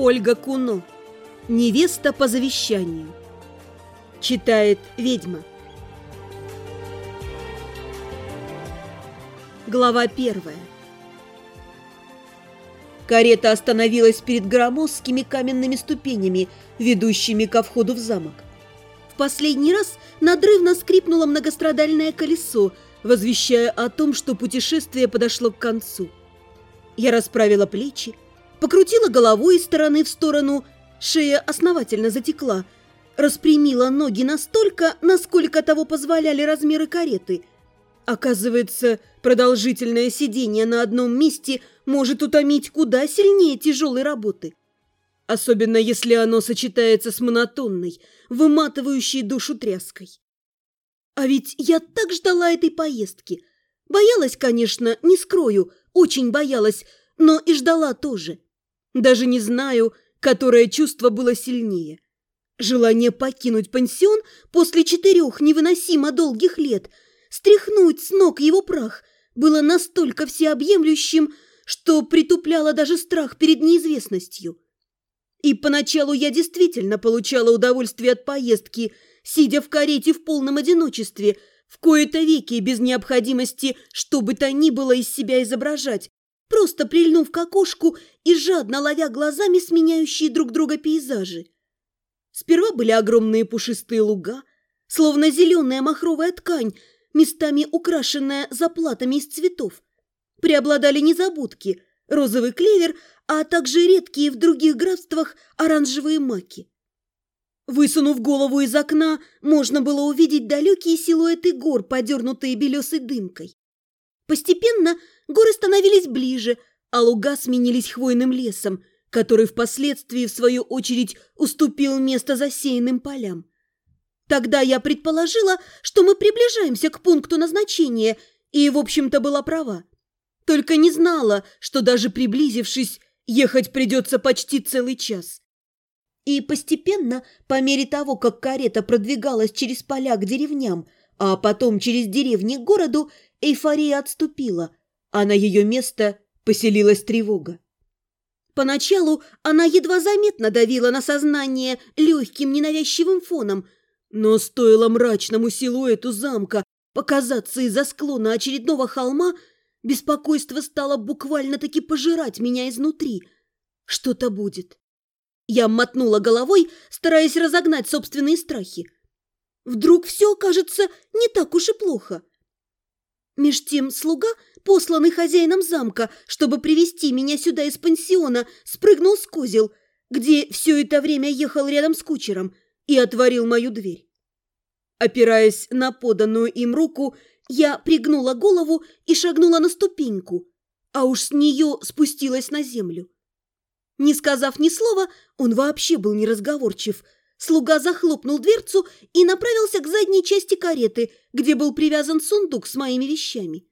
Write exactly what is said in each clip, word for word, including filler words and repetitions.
Ольга Куно. Невеста по завещанию. Читает ведьма. Глава первая. Карета остановилась перед громоздкими каменными ступенями, ведущими ко входу в замок. В последний раз надрывно скрипнуло многострадальное колесо, возвещая о том, что путешествие подошло к концу. Я расправила плечи, покрутила головой из стороны в сторону, шея основательно затекла, распрямила ноги настолько, насколько того позволяли размеры кареты. Оказывается, продолжительное сидение на одном месте может утомить куда сильнее тяжелой работы. Особенно если оно сочетается с монотонной, выматывающей душу тряской. А ведь я так ждала этой поездки. Боялась, конечно, не скрою, очень боялась, но и ждала тоже. Даже не знаю, которое чувство было сильнее. Желание покинуть пансион после четырех невыносимо долгих лет, стряхнуть с ног его прах, было настолько всеобъемлющим, что притупляло даже страх перед неизвестностью. И поначалу я действительно получала удовольствие от поездки, сидя в карете в полном одиночестве, в кои-то веки без необходимости что бы то ни было из себя изображать, просто прильнув к окошку и жадно ловя глазами сменяющие друг друга пейзажи. Сперва были огромные пушистые луга, словно зеленая махровая ткань, местами украшенная заплатами из цветов. Преобладали незабудки, розовый клевер, а также редкие в других графствах оранжевые маки. Высунув голову из окна, можно было увидеть далекие силуэты гор, подернутые белесой дымкой. Постепенно горы становились ближе, а луга сменились хвойным лесом, который впоследствии, в свою очередь, уступил место засеянным полям. Тогда я предположила, что мы приближаемся к пункту назначения, и, в общем-то, была права. Только не знала, что даже приблизившись, ехать придется почти целый час. И постепенно, по мере того, как карета продвигалась через поля к деревням, а потом через деревни к городу, эйфория отступила, а на ее место поселилась тревога. Поначалу она едва заметно давила на сознание легким ненавязчивым фоном, но стоило мрачному силуэту замка показаться из-за склона очередного холма, беспокойство стало буквально-таки пожирать меня изнутри. Что-то будет. Я мотнула головой, стараясь разогнать собственные страхи. Вдруг все окажется не так уж и плохо. Меж тем слуга, посланный хозяином замка, чтобы привести меня сюда из пансиона, спрыгнул с козел, где все это время ехал рядом с кучером, и отворил мою дверь. Опираясь на поданную им руку, я пригнула голову и шагнула на ступеньку, а уж с нее спустилась на землю. Не сказав ни слова, он вообще был неразговорчив. Слуга захлопнул дверцу и направился к задней части кареты, где был привязан сундук с моими вещами.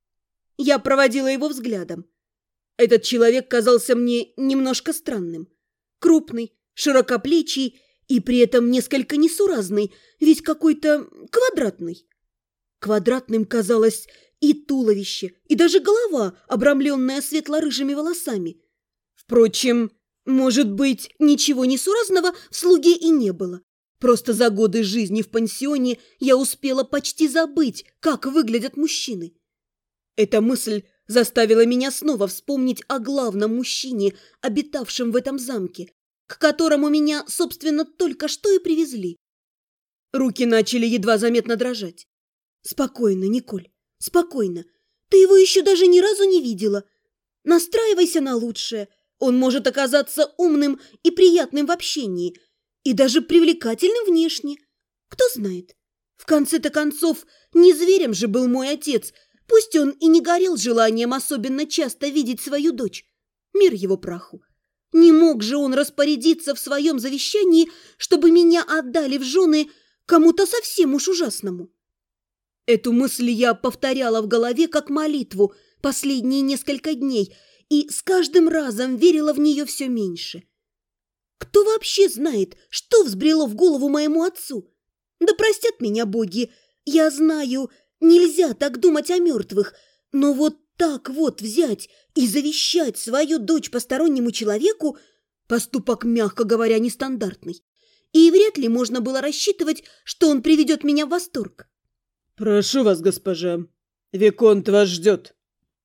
Я проводила его взглядом. Этот человек казался мне немножко странным. Крупный, широкоплечий и при этом несколько несуразный, ведь какой-то квадратный. Квадратным казалось и туловище, и даже голова, обрамленная светло-рыжими волосами. Впрочем, может быть, ничего несуразного в слуге и не было. Просто за годы жизни в пансионе я успела почти забыть, как выглядят мужчины. Эта мысль заставила меня снова вспомнить о главном мужчине, обитавшем в этом замке, к которому меня, собственно, только что и привезли. Руки начали едва заметно дрожать. «Спокойно, Николь, спокойно. Ты его еще даже ни разу не видела. Настраивайся на лучшее. Он может оказаться умным и приятным в общении, и даже привлекательным внешне. Кто знает. В конце-то концов, не зверем же был мой отец, пусть он и не горел желанием особенно часто видеть свою дочь. Мир его праху. Не мог же он распорядиться в своем завещании, чтобы меня отдали в жены кому-то совсем уж ужасному. Эту мысль я повторяла в голове как молитву последние несколько дней и с каждым разом верила в нее все меньше. Кто вообще знает, что взбрело в голову моему отцу? Да простят меня боги, я знаю, нельзя так думать о мертвых, но вот так вот взять и завещать свою дочь постороннему человеку, Поступок, мягко говоря, нестандартный. И вряд ли можно было рассчитывать, что он приведет меня в восторг. «Прошу вас, госпожа. Виконт вас ждет».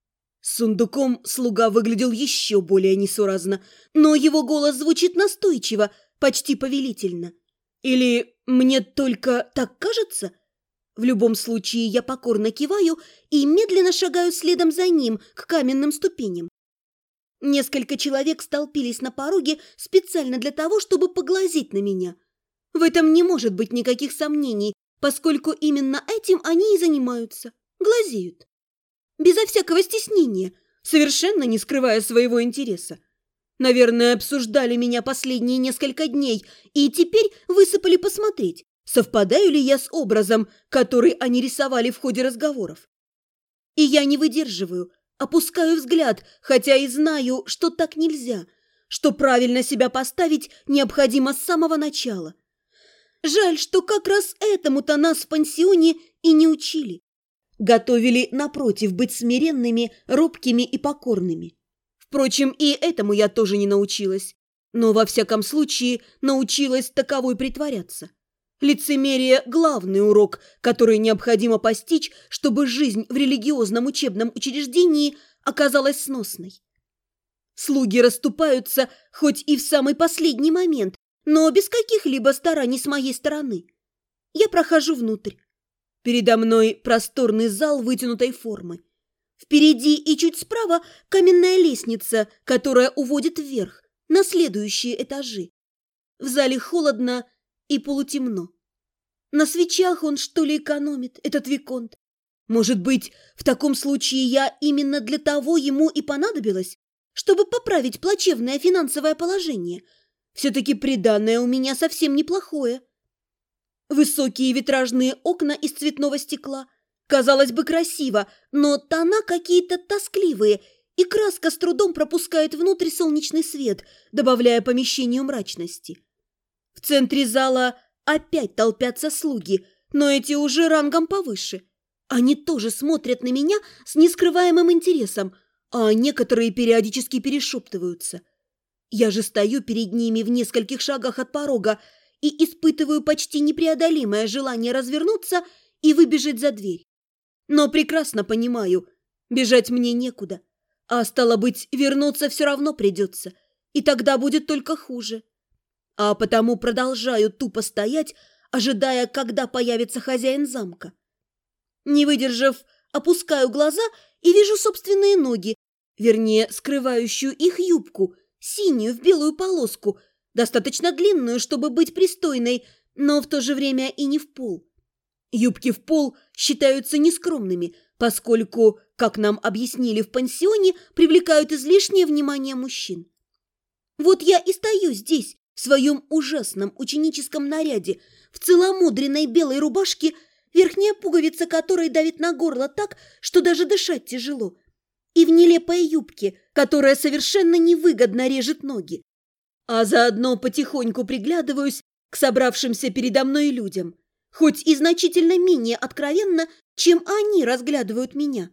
С сундуком слуга выглядел еще более несуразно, но его голос звучит настойчиво, почти повелительно. Или мне только так кажется? В любом случае я покорно киваю и медленно шагаю следом за ним к каменным ступеням. Несколько человек столпились на пороге специально для того, чтобы поглазеть на меня. В этом не может быть никаких сомнений, поскольку именно этим они и занимаются – глазеют. Безо всякого стеснения, совершенно не скрывая своего интереса. Наверное, обсуждали меня последние несколько дней и теперь высыпали посмотреть, совпадаю ли я с образом, который они рисовали в ходе разговоров. И я не выдерживаю, опускаю взгляд, хотя и знаю, что так нельзя, что правильно себя поставить необходимо с самого начала. Жаль, что как раз этому-то нас в пансионе и не учили. Готовили, напротив, быть смиренными, робкими и покорными. Впрочем, и этому я тоже не научилась, но, во всяком случае, научилась таковой притворяться. Лицемерие – главный урок, который необходимо постичь, чтобы жизнь в религиозном учебном учреждении оказалась сносной. Слуги расступаются хоть и в самый последний момент, но без каких-либо стараний с моей стороны. Я прохожу внутрь. Передо мной просторный зал вытянутой формы. Впереди и чуть справа каменная лестница, которая уводит вверх, на следующие этажи. В зале холодно и полутемно. На свечах он, что ли, экономит, этот виконт? Может быть, в таком случае я именно для того ему и понадобилась, чтобы поправить плачевное финансовое положение. Все-таки приданое у меня совсем неплохое. Высокие витражные окна из цветного стекла. Казалось бы, красиво, но тона какие-то тоскливые, и краска с трудом пропускает внутрь солнечный свет, добавляя помещению мрачности. В центре зала опять толпятся слуги, но эти уже рангом повыше. Они тоже смотрят на меня с нескрываемым интересом, а некоторые периодически перешептываются. Я же стою перед ними в нескольких шагах от порога и испытываю почти непреодолимое желание развернуться и выбежать за дверь. Но прекрасно понимаю, бежать мне некуда, а стало быть, вернуться все равно придется, и тогда будет только хуже. А потому продолжаю тупо стоять, ожидая, когда появится хозяин замка. Не выдержав, опускаю глаза и вижу собственные ноги, вернее, скрывающую их юбку, синюю в белую полоску, достаточно длинную, чтобы быть пристойной, но в то же время и не в пол. Юбки в пол считаются нескромными, поскольку, как нам объяснили в пансионе, привлекают излишнее внимание мужчин. Вот я и стою здесь, в своем ужасном ученическом наряде, в целомудренной белой рубашке, верхняя пуговица которой давит на горло так, что даже дышать тяжело, и в нелепой юбке, которая совершенно невыгодно режет ноги. А заодно потихоньку приглядываюсь к собравшимся передо мной людям, хоть и значительно менее откровенно, чем они разглядывают меня.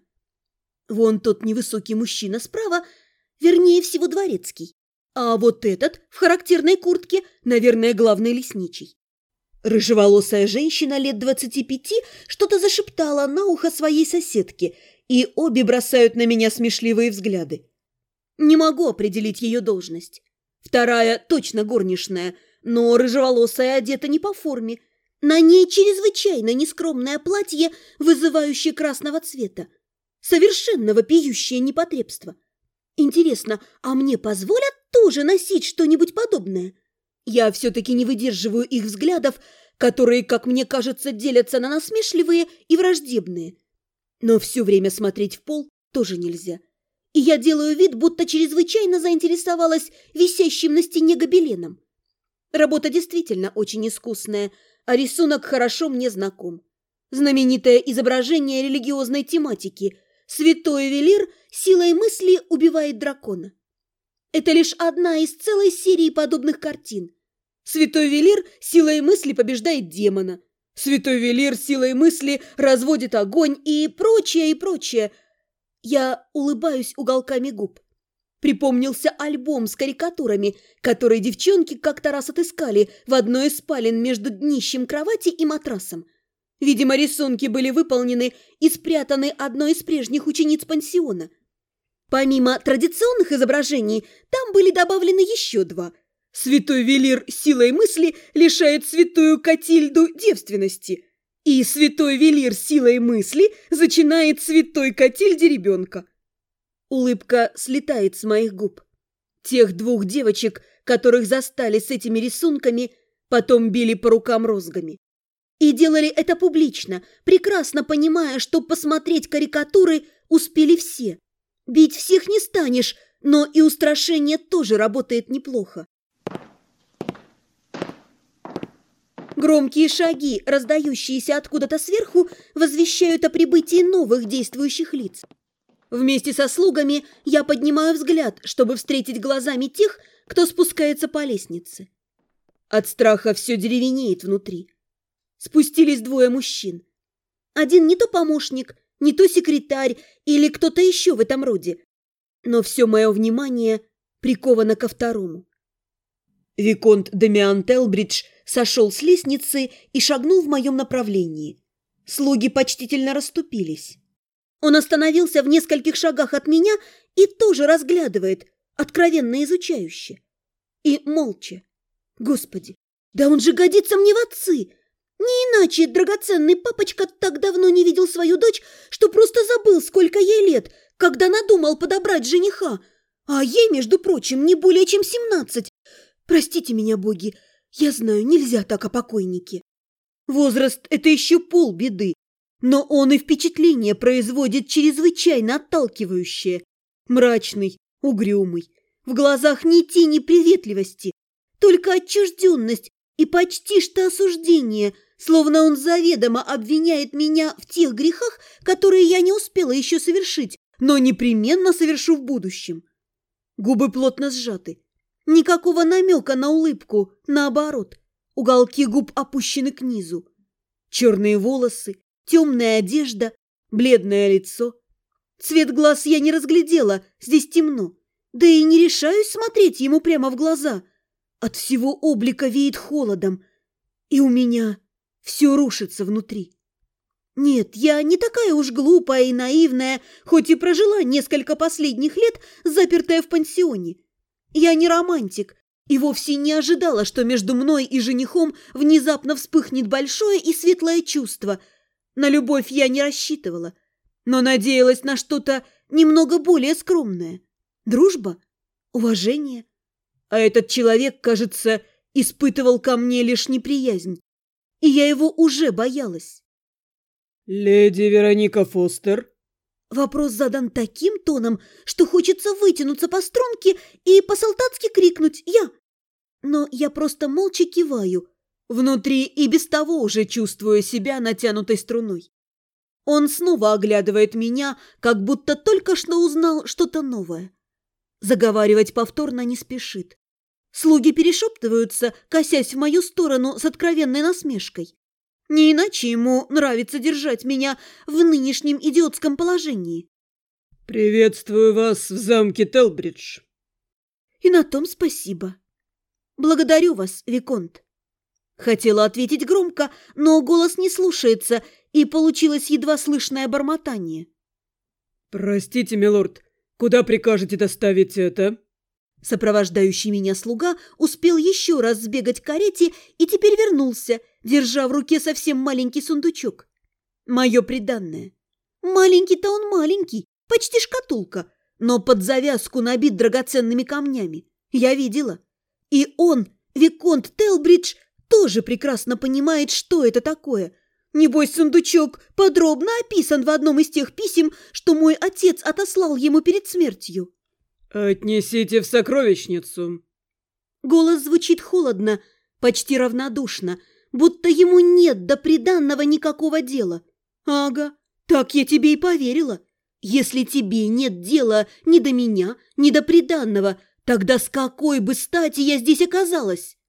Вон тот невысокий мужчина справа, вернее всего дворецкий, а вот этот в характерной куртке, наверное, главный лесничий. Рыжеволосая женщина лет двадцати пяти что-то зашептала на ухо своей соседке, и обе бросают на меня смешливые взгляды. Не могу определить ее должность. Вторая точно горничная, но рыжеволосая одета не по форме. На ней чрезвычайно нескромное платье, вызывающее красного цвета. Совершенно вопиющее непотребство. Интересно, а мне позволят тоже носить что-нибудь подобное? Я все-таки не выдерживаю их взглядов, которые, как мне кажется, делятся на насмешливые и враждебные. Но все время смотреть в пол тоже нельзя. И я делаю вид, будто чрезвычайно заинтересовалась висящим на стене гобеленом. Работа действительно очень искусная, а рисунок хорошо мне знаком. Знаменитое изображение религиозной тематики «Святой Велир силой мысли убивает дракона». Это лишь одна из целой серии подобных картин. Святой Велир силой мысли побеждает демона. Святой Велир силой мысли разводит огонь и прочее, и прочее. Я улыбаюсь уголками губ. Припомнился альбом с карикатурами, которые девчонки как-то раз отыскали в одной из спален между днищем кровати и матрасом. Видимо, рисунки были выполнены и спрятаны одной из прежних учениц пансиона. Помимо традиционных изображений, там были добавлены еще два. Святой Велир силой мысли лишает святую Катильду девственности, и святой Велир силой мысли зачинает святой Катильде ребенка. Улыбка слетает с моих губ. Тех двух девочек, которых застали с этими рисунками, потом били по рукам розгами. И делали это публично, прекрасно понимая, что посмотреть карикатуры успели все. Бить всех не станешь, но и устрашение тоже работает неплохо. Громкие шаги, раздающиеся откуда-то сверху, возвещают о прибытии новых действующих лиц. Вместе со слугами я поднимаю взгляд, чтобы встретить глазами тех, кто спускается по лестнице. От страха все деревенеет внутри. Спустились двое мужчин. Один не то помощник, не то секретарь или кто-то еще в этом роде. Но все мое внимание приковано ко второму. Виконт Дамиан Телбридж сошел с лестницы и шагнул в моем направлении. Слуги почтительно расступились. Он остановился в нескольких шагах от меня и тоже разглядывает, откровенно изучающе. И молча. Господи, да он же годится мне в отцы! Не иначе драгоценный папочка так давно не видел свою дочь, что просто забыл, сколько ей лет, когда надумал подобрать жениха. А ей, между прочим, не более чем семнадцать. Простите меня, боги, я знаю, нельзя так о покойнике. Возраст – это еще полбеды. Но он и впечатление производит чрезвычайно отталкивающее. Мрачный, угрюмый, в глазах ни тени приветливости, только отчужденность и почти что осуждение, словно он заведомо обвиняет меня в тех грехах, которые я не успела еще совершить, но непременно совершу в будущем. Губы плотно сжаты, никакого намека на улыбку, наоборот, уголки губ опущены к низу. Черные волосы, темная одежда, бледное лицо. Цвет глаз я не разглядела, здесь темно. Да и не решаюсь смотреть ему прямо в глаза. От всего облика веет холодом, и у меня все рушится внутри. Нет, я не такая уж глупая и наивная, хоть и прожила несколько последних лет, запертая в пансионе. Я не романтик и вовсе не ожидала, что между мной и женихом внезапно вспыхнет большое и светлое чувство. На любовь я не рассчитывала, но надеялась на что-то немного более скромное. Дружба, уважение. А этот человек, кажется, испытывал ко мне лишь неприязнь, и я его уже боялась. «Леди Вероника Фостер?» Вопрос задан таким тоном, что хочется вытянуться по струнке и по-солдатски крикнуть «Я!». Но я просто молча киваю, внутри и без того уже чувствуя себя натянутой струной. Он снова оглядывает меня, как будто только что узнал что-то новое. Заговаривать повторно не спешит. Слуги перешептываются, косясь в мою сторону с откровенной насмешкой. Не иначе ему нравится держать меня в нынешнем идиотском положении. «Приветствую вас в замке Телбридж». И на том спасибо. Благодарю вас, Виконт. Хотела ответить громко, но голос не слушается, и получилось едва слышное бормотание. «Простите, милорд, куда прикажете доставить это?» Сопровождающий меня слуга успел еще раз сбегать к карете и теперь вернулся, держа в руке совсем маленький сундучок. Мое приданное. Маленький-то он маленький, почти шкатулка, но под завязку набит драгоценными камнями. Я видела. И он, Виконт Телбридж, тоже прекрасно понимает, что это такое. Небось, сундучок подробно описан в одном из тех писем, что мой отец отослал ему перед смертью. «Отнесите в сокровищницу». Голос звучит холодно, почти равнодушно, будто ему нет до приданного никакого дела. Ага, так я тебе и поверила. Если тебе нет дела ни до меня, ни до приданного, тогда с какой бы стати я здесь оказалась?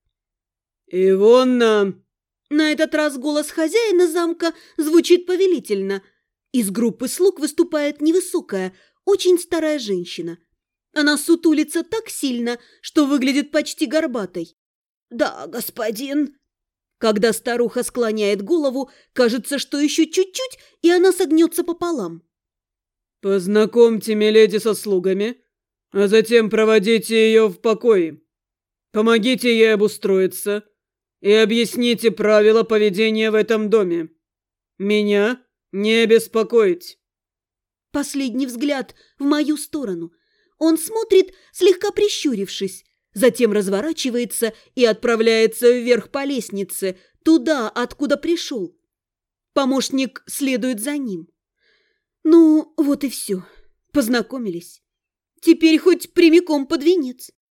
«Ивонна!» На этот раз голос хозяина замка звучит повелительно. Из группы слуг выступает невысокая, очень старая женщина. Она сутулится так сильно, что выглядит почти горбатой. «Да, господин». Когда старуха склоняет голову, кажется, что еще чуть-чуть, и она согнется пополам. «Познакомьте миледи со слугами, а затем проводите ее в покое. Помогите ей обустроиться и объясните правила поведения в этом доме. Меня не беспокоить». Последний взгляд в мою сторону. Он смотрит, слегка прищурившись, затем разворачивается и отправляется вверх по лестнице, туда, откуда пришел. Помощник следует за ним. Ну, вот и все. Познакомились. Теперь хоть прямиком под венец.